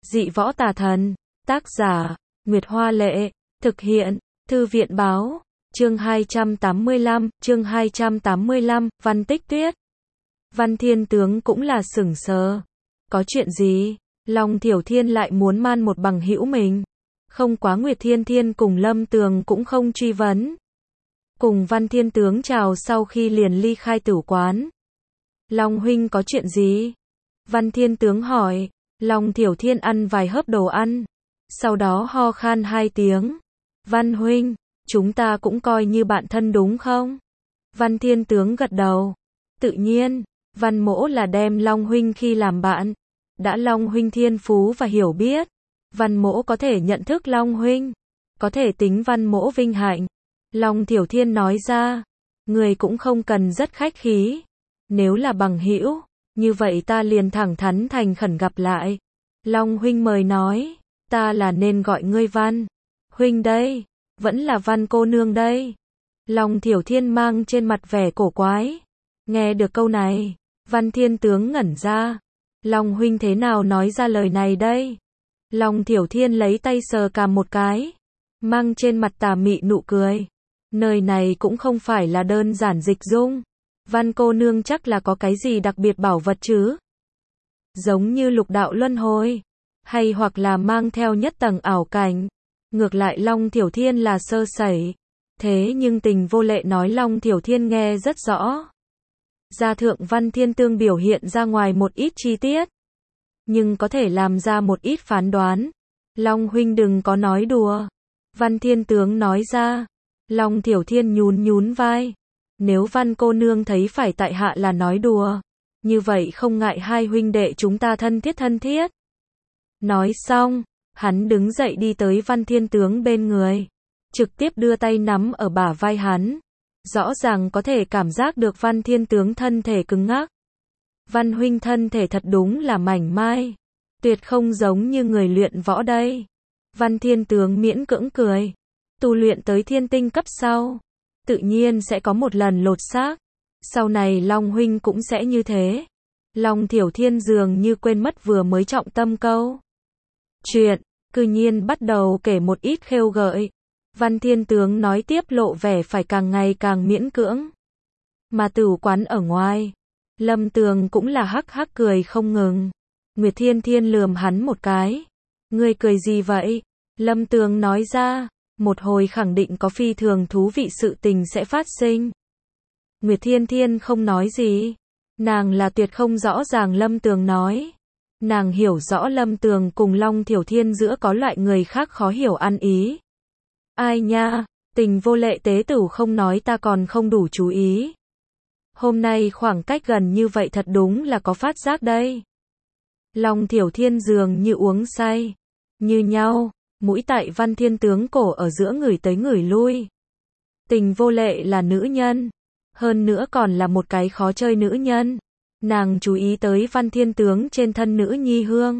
Dị võ tà thần. Tác giả, Nguyệt Hoa Lệ. Thực hiện, Thư viện Báo. Chương 285, Văn Tích Tuyết. Văn Thiên Tướng cũng là sửng sờ. Có chuyện gì? Long Thiểu Thiên lại muốn man một bằng hữu mình. Không quá Nguyệt Thiên Thiên cùng Lâm Tường cũng không truy vấn. Cùng Văn Thiên Tướng chào sau khi liền ly khai tử quán. Long huynh có chuyện gì? Văn Thiên Tướng hỏi. Long Thiểu Thiên ăn vài hớp đồ ăn. Sau đó ho khan 2 tiếng. Văn huynh, chúng ta cũng coi như bạn thân đúng không? Văn Thiên Tướng gật đầu. Tự nhiên, Văn Mỗ là đem Long huynh khi làm bạn. Đã Long huynh thiên phú và hiểu biết. Văn Mỗ có thể nhận thức Long huynh. Có thể tính Văn Mỗ vinh hạnh. Long Thiểu Thiên nói ra. Người cũng không cần rất khách khí. Nếu là bằng hữu, như vậy ta liền thẳng thắn thành khẩn gặp lại. Long huynh mời nói. Ta là nên gọi ngươi Văn huynh đây, vẫn là Văn cô nương đây. Long Thiểu Thiên mang trên mặt vẻ cổ quái. Nghe được câu này, Văn Thiên Tướng ngẩn ra. Long huynh thế nào nói ra lời này đây? Long Thiểu Thiên lấy tay sờ cằm một cái, mang trên mặt tà mị nụ cười. Nơi này cũng không phải là đơn giản dịch dung. Văn cô nương chắc là có cái gì đặc biệt bảo vật chứ? Giống như lục đạo luân hồi, hay hoặc là mang theo nhất tầng ảo cảnh. Ngược lại Long Thiểu Thiên là sơ sẩy. Thế nhưng Tình Vô Lệ nói Long Thiểu Thiên nghe rất rõ. Gia thượng Văn Thiên Tương biểu hiện ra ngoài một ít chi tiết, nhưng có thể làm ra một ít phán đoán. Long huynh đừng có nói đùa. Văn Thiên Tướng nói ra. Long Thiểu Thiên nhún nhún vai. Nếu Văn cô nương thấy phải tại hạ là nói đùa, như vậy không ngại hai huynh đệ chúng ta thân thiết. Nói xong, hắn đứng dậy đi tới Văn Thiên Tướng bên người, trực tiếp đưa tay nắm ở bả vai hắn. Rõ ràng có thể cảm giác được Văn Thiên Tướng thân thể cứng ngắc. Văn huynh thân thể thật đúng là mảnh mai, tuyệt không giống như người luyện võ đây. Văn Thiên Tướng miễn cưỡng cười. Tu luyện tới thiên tinh cấp sau, tự nhiên sẽ có một lần lột xác. Sau này Long huynh cũng sẽ như thế. Long Thiểu Thiên dường như quên mất vừa mới trọng tâm câu chuyện, cư nhiên bắt đầu kể một ít khêu gợi. Văn Thiên Tướng nói tiếp lộ vẻ phải càng ngày càng miễn cưỡng. Mà tử quán ở ngoài, Lâm Tường cũng là hắc hắc cười không ngừng. Nguyệt Thiên Thiên lườm hắn một cái. Ngươi cười gì vậy? Lâm Tường nói ra. Một hồi khẳng định có phi thường thú vị sự tình sẽ phát sinh. Nguyệt Thiên Thiên không nói gì. Nàng là tuyệt không rõ ràng Lâm Tường nói. Nàng hiểu rõ Lâm Tường cùng Long Thiểu Thiên giữa có loại người khác khó hiểu ăn ý. Ai nha, Tình Vô Lệ tế tử không nói ta còn không đủ chú ý. Hôm nay khoảng cách gần như vậy thật đúng là có phát giác đây. Long Thiểu Thiên dường như uống say. Như nhau, mũi tại Văn Thiên Tướng cổ ở giữa người tới người lui. Tình Vô Lệ là nữ nhân. Hơn nữa còn là một cái khó chơi nữ nhân. Nàng chú ý tới Văn Thiên Tướng trên thân nữ nhi hương,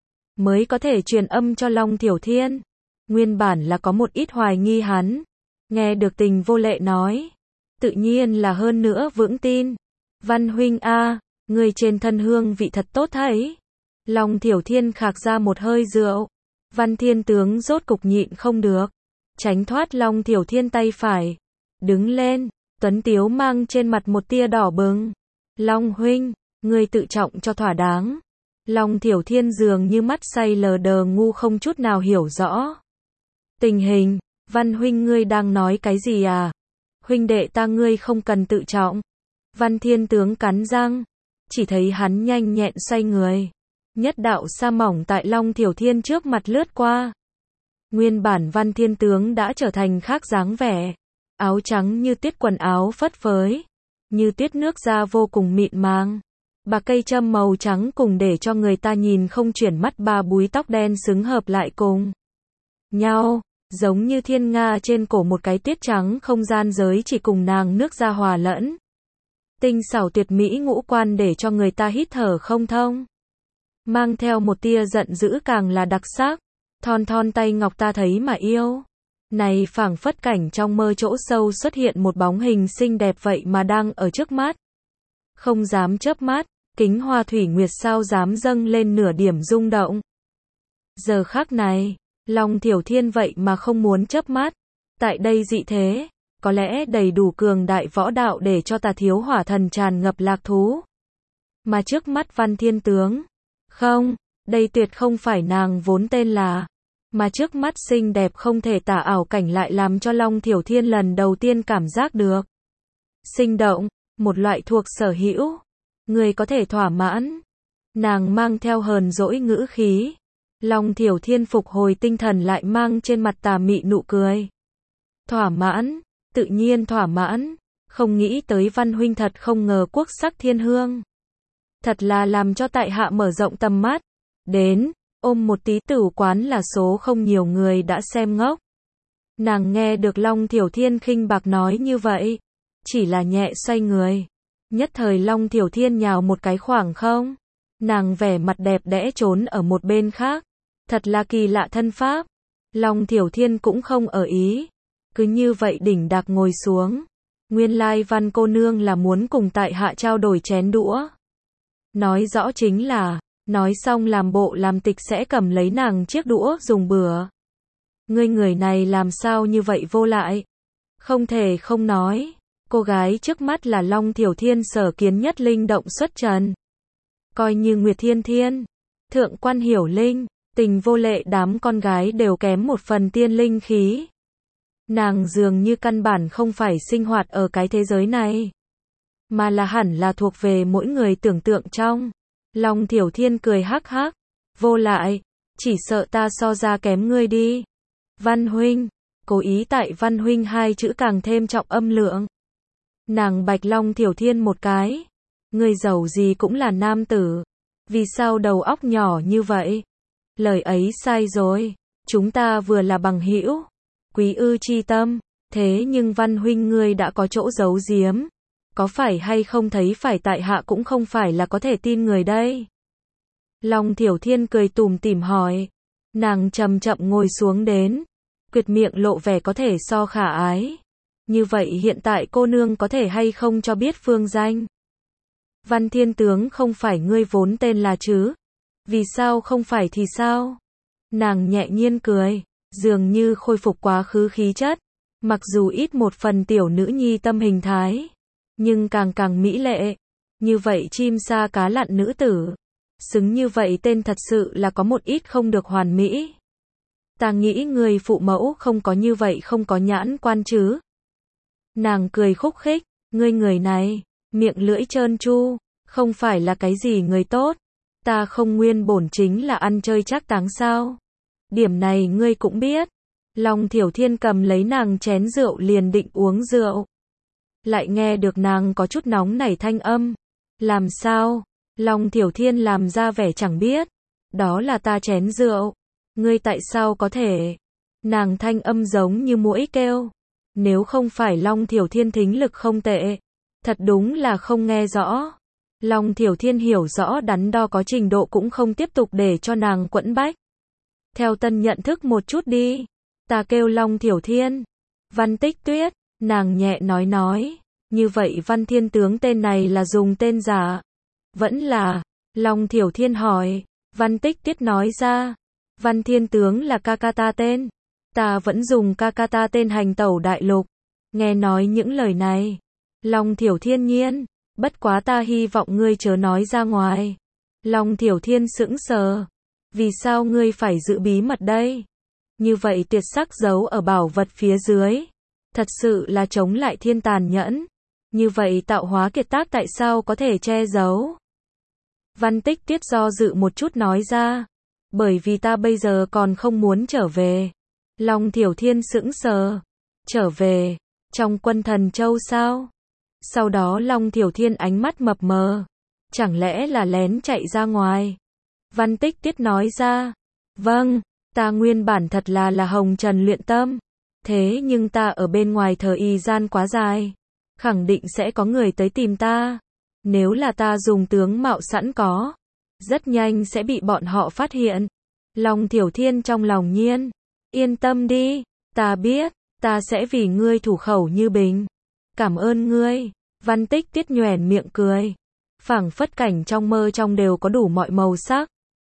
mới có thể truyền âm cho Long Thiểu Thiên. Nguyên bản là có một ít hoài nghi hắn. Nghe được Tình Vô Lệ nói, tự nhiên là hơn nữa vững tin. Văn huynh a, người trên thân hương vị thật tốt thấy. Long Thiểu Thiên khạc ra một hơi rượu. Văn Thiên Tướng rốt cục nhịn không được, tránh thoát Long Thiểu Thiên tay phải, đứng lên, tuấn tiếu mang trên mặt một tia đỏ bừng. Long huynh, ngươi tự trọng cho thỏa đáng. Long Thiểu Thiên dường như mắt say lờ đờ ngu không chút nào hiểu rõ tình hình. Văn huynh ngươi đang nói cái gì à? Huynh đệ ta ngươi không cần tự trọng. Văn Thiên Tướng cắn răng, chỉ thấy hắn nhanh nhẹn xoay người. Nhất đạo sa mỏng tại Long Thiểu Thiên trước mặt lướt qua. Nguyên bản Văn Thiên Tướng đã trở thành khác dáng vẻ. Áo trắng như tuyết, quần áo phất phới như tuyết, nước da vô cùng mịn màng. Bạc cây châm màu trắng cùng để cho người ta nhìn không chuyển mắt, ba búi tóc đen xứng hợp lại cùng nhau, giống như thiên nga trên cổ một cái tuyết trắng, không gian giới chỉ cùng nàng nước da hòa lẫn. Tinh xảo tuyệt mỹ ngũ quan để cho người ta hít thở không thông. Mang theo một tia giận dữ càng là đặc sắc. Thon thon tay ngọc ta thấy mà yêu. Này phảng phất cảnh trong mơ chỗ sâu xuất hiện một bóng hình xinh đẹp vậy mà đang ở trước mắt. Không dám chớp mắt, kính hoa thủy nguyệt sao dám dâng lên nửa điểm rung động. Giờ khắc này, Long Thiểu Thiên vậy mà không muốn chớp mắt. Tại đây dị thế, có lẽ đầy đủ cường đại võ đạo để cho Tà Thiếu Hỏa Thần tràn ngập lạc thú. Mà trước mắt Văn Thiên Tướng, không, đây tuyệt không phải nàng vốn tên là, mà trước mắt xinh đẹp không thể tả ảo cảnh lại làm cho Long Thiểu Thiên lần đầu tiên cảm giác được sinh động, một loại thuộc sở hữu, người có thể thỏa mãn. Nàng mang theo hờn dỗi ngữ khí. Long Thiểu Thiên phục hồi tinh thần lại mang trên mặt tà mị nụ cười. Thỏa mãn, tự nhiên thỏa mãn, không nghĩ tới Văn huynh thật không ngờ quốc sắc thiên hương. Thật là làm cho tại hạ mở rộng tầm mắt. Đến, ôm một tí tử quán là số không nhiều người đã xem ngốc. Nàng nghe được Long Thiểu Thiên khinh bạc nói như vậy, chỉ là nhẹ xoay người. Nhất thời Long Thiểu Thiên nhào một cái khoảng không. Nàng vẻ mặt đẹp đẽ trốn ở một bên khác. Thật là kỳ lạ thân pháp. Long Thiểu Thiên cũng không ở ý. Cứ như vậy đỉnh đạc ngồi xuống. Nguyên lai Văn cô nương là muốn cùng tại hạ trao đổi chén đũa. Nói rõ chính là, nói xong làm bộ làm tịch sẽ cầm lấy nàng chiếc đũa dùng bữa. Ngươi người này làm sao như vậy vô lại. Không thể không nói. Cô gái trước mắt là Long Thiểu Thiên sở kiến nhất linh động xuất trần. Coi như Nguyệt Thiên Thiên, Thượng Quan Hiểu Linh, Tình Vô Lệ đám con gái đều kém một phần tiên linh khí. Nàng dường như căn bản không phải sinh hoạt ở cái thế giới này, mà là hẳn là thuộc về mỗi người tưởng tượng trong. Long Thiểu Thiên cười hắc hắc, vô lại, chỉ sợ ta so ra kém ngươi đi. Văn huynh, cố ý tại Văn huynh hai chữ càng thêm trọng âm lượng. Nàng bạch Long Thiểu Thiên một cái. Ngươi giàu gì cũng là nam tử. Vì sao đầu óc nhỏ như vậy? Lời ấy sai rồi. Chúng ta vừa là bằng hữu. Quý ư chi tâm. Thế nhưng Văn huynh ngươi đã có chỗ giấu giếm. Có phải hay không thấy phải tại hạ cũng không phải là có thể tin người đây. Long Thiểu Thiên cười tủm tỉm hỏi. Nàng chậm chậm ngồi xuống đến. Quyệt miệng lộ vẻ có thể so khả ái. Như vậy hiện tại cô nương có thể hay không cho biết phương danh? Văn Thiên Tướng không phải ngươi vốn tên là chứ? Vì sao không phải thì sao? Nàng nhẹ nhiên cười, dường như khôi phục quá khứ khí chất. Mặc dù ít một phần tiểu nữ nhi tâm hình thái, nhưng càng càng mỹ lệ. Như vậy chim sa cá lặn nữ tử. Xứng như vậy tên thật sự là có một ít không được hoàn mỹ. Ta nghĩ người phụ mẫu không có như vậy không có nhãn quan chứ. Nàng cười khúc khích, ngươi người này, miệng lưỡi trơn tru, không phải là cái gì người tốt. Ta không nguyên bổn chính là ăn chơi trác táng sao. Điểm này ngươi cũng biết. Long Thiểu Thiên cầm lấy nàng chén rượu liền định uống rượu. Lại nghe được nàng có chút nóng nảy thanh âm. Làm sao? Long Thiểu Thiên làm ra vẻ chẳng biết. Đó là ta chén rượu. Ngươi tại sao có thể? Nàng thanh âm giống như muỗi kêu. Nếu không phải Long Thiểu Thiên thính lực không tệ, thật đúng là không nghe rõ. Long Thiểu Thiên hiểu rõ đắn đo có trình độ cũng không tiếp tục để cho nàng quẫn bách. Theo tân nhận thức một chút đi. Ta kêu Long Thiểu Thiên. Văn Tích Tuyết, nàng nhẹ nói. Như vậy Văn Thiên Tướng tên này là dùng tên giả. Vẫn là, Long Thiểu Thiên hỏi. Văn Tích Tuyết nói ra. Văn Thiên Tướng là ca ca ta tên. Ta vẫn dùng ca ca ta tên hành tẩu đại lục. Nghe nói những lời này. Long Thiểu Thiên nhiên. Bất quá ta hy vọng ngươi chớ nói ra ngoài. Long Thiểu Thiên sững sờ. Vì sao ngươi phải giữ bí mật đây? Như vậy tuyệt sắc giấu ở bảo vật phía dưới. Thật sự là chống lại thiên tàn nhẫn. Như vậy tạo hóa kiệt tác tại sao có thể che giấu? Văn Tích Tuyết do dự một chút nói ra. Bởi vì ta bây giờ còn không muốn trở về. Long Thiểu Thiên sững sờ. Trở về, trong Quân Thần Châu sao? Sau đó Long Thiểu Thiên ánh mắt mập mờ. Chẳng lẽ là lén chạy ra ngoài? Văn Tích Tuyết nói ra. Vâng, ta nguyên bản thật là hồng trần luyện tâm. Thế nhưng ta ở bên ngoài thời gian quá dài. Khẳng định sẽ có người tới tìm ta. Nếu là ta dùng tướng mạo sẵn có, rất nhanh sẽ bị bọn họ phát hiện. Long Thiểu Thiên trong lòng nhiên. Yên tâm đi, ta biết, ta sẽ vì ngươi thủ khẩu như bình. Cảm ơn ngươi. Văn Tích Tuyết nhoẻn miệng cười. Phảng phất cảnh trong mơ trong đều có đủ mọi màu sắc.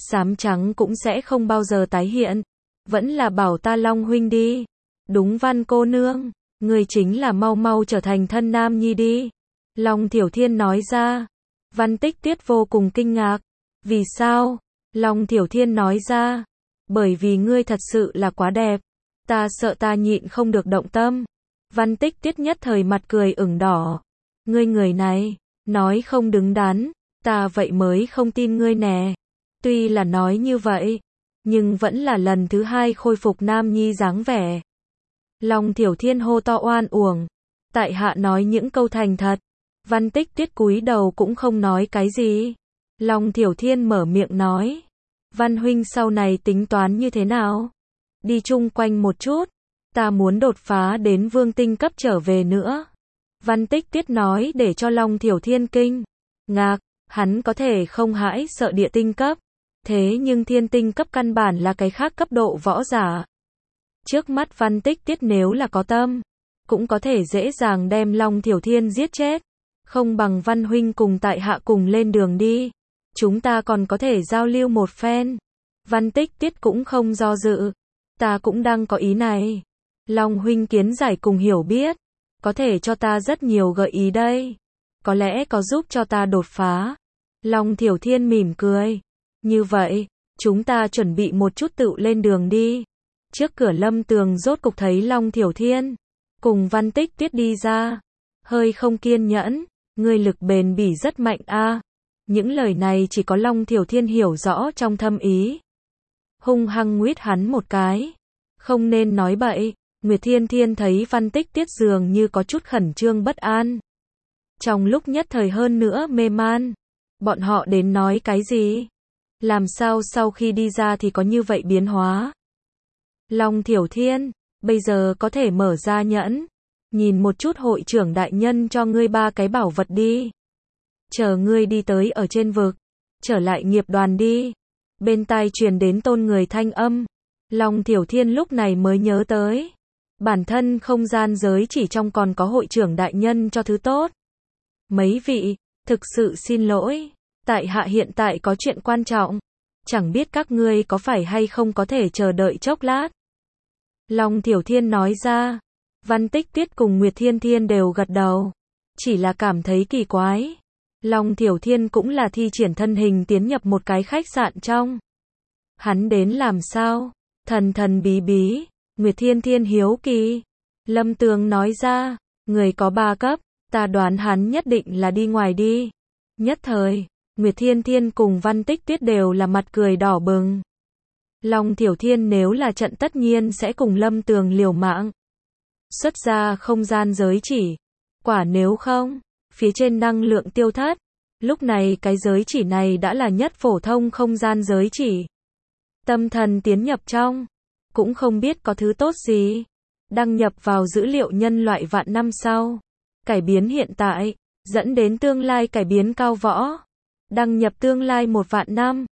xám trắng cũng sẽ không bao giờ tái hiện. Vẫn là bảo ta Long huynh đi. Đúng Văn cô nương, ngươi chính là mau mau trở thành thân nam nhi đi. Long Thiểu Thiên nói ra. Văn Tích Tuyết vô cùng kinh ngạc. Vì sao? Long Thiểu Thiên nói ra. Bởi vì ngươi thật sự là quá đẹp. Ta sợ ta nhịn không được động tâm. Văn Tích Tuyết nhất thời mặt cười ửng đỏ. Ngươi người này, nói không đứng đắn, ta vậy mới không tin ngươi nè. Tuy là nói như vậy, nhưng vẫn là lần thứ hai khôi phục nam nhi dáng vẻ. Long Thiểu Thiên hô to oan uổng. Tại hạ nói những câu thành thật. Văn Tích Tuyết cúi đầu cũng không nói cái gì. Long Thiểu Thiên mở miệng nói. Văn huynh sau này tính toán như thế nào? Đi chung quanh một chút. Ta muốn đột phá đến vương tinh cấp trở về nữa. Văn Tích Tuyết nói để cho Long Thiểu Thiên kinh ngạc. Hắn có thể không hãi sợ địa tinh cấp. Thế nhưng thiên tinh cấp căn bản là cái khác cấp độ võ giả. Trước mắt Văn Tích Tuyết nếu là có tâm, cũng có thể dễ dàng đem Long Thiểu Thiên giết chết. Không bằng Văn huynh cùng tại hạ cùng lên đường đi. Chúng ta còn có thể giao lưu một phen. Văn Tích Tuyết cũng không do dự. Ta cũng đang có ý này. Long huynh kiến giải cùng hiểu biết. Có thể cho ta rất nhiều gợi ý đây. Có lẽ có giúp cho ta đột phá. Long Thiểu Thiên mỉm cười. Như vậy, chúng ta chuẩn bị một chút tự lên đường đi. Trước cửa Lâm Tường rốt cục thấy Long Thiểu Thiên cùng Văn Tích Tuyết đi ra. Hơi không kiên nhẫn. Ngươi lực bền bỉ rất mạnh a. Những lời này chỉ có Long Thiểu Thiên hiểu rõ trong thâm ý. Hung hăng nguyết hắn một cái. Không nên nói bậy. Nguyệt Thiên Thiên thấy Văn Tích Tuyết dường như có chút khẩn trương bất an. Trong lúc nhất thời hơn nữa mê man. Bọn họ đến nói cái gì? Làm sao sau khi đi ra thì có như vậy biến hóa? Long Thiểu Thiên, bây giờ có thể mở ra nhẫn. Nhìn một chút hội trưởng đại nhân cho ngươi 3 cái bảo vật đi. Chờ ngươi đi tới ở trên vực. Trở lại nghiệp đoàn đi. Bên tai truyền đến tôn người thanh âm. Long Thiểu Thiên lúc này mới nhớ tới. Bản thân không gian giới chỉ trong còn có hội trưởng đại nhân cho thứ tốt. Mấy vị, thực sự xin lỗi. Tại hạ hiện tại có chuyện quan trọng. Chẳng biết các ngươi có phải hay không có thể chờ đợi chốc lát. Long Thiểu Thiên nói ra. Văn Tích Tuyết cùng Nguyệt Thiên Thiên đều gật đầu. Chỉ là cảm thấy kỳ quái. Long Thiểu Thiên cũng là thi triển thân hình tiến nhập một cái khách sạn trong. Hắn đến làm sao? Thần thần bí bí. Nguyệt Thiên Thiên hiếu kỳ. Lâm Tường nói ra. Người có 3 cấp. Ta đoán hắn nhất định là đi ngoài đi. Nhất thời, Nguyệt Thiên Thiên cùng Văn Tích Tuyết đều là mặt cười đỏ bừng. Long Thiểu Thiên nếu là trận tất nhiên sẽ cùng Lâm Tường liều mạng. Xuất ra không gian giới chỉ. Quả nếu không, phía trên năng lượng tiêu thất. Lúc này cái giới chỉ này đã là nhất phổ thông không gian giới chỉ. Tâm thần tiến nhập trong. Cũng không biết có thứ tốt gì. Đăng nhập vào dữ liệu nhân loại vạn năm sau. Cải biến hiện tại. Dẫn đến tương lai cải biến cao võ. Đăng nhập tương lai 1 vạn năm.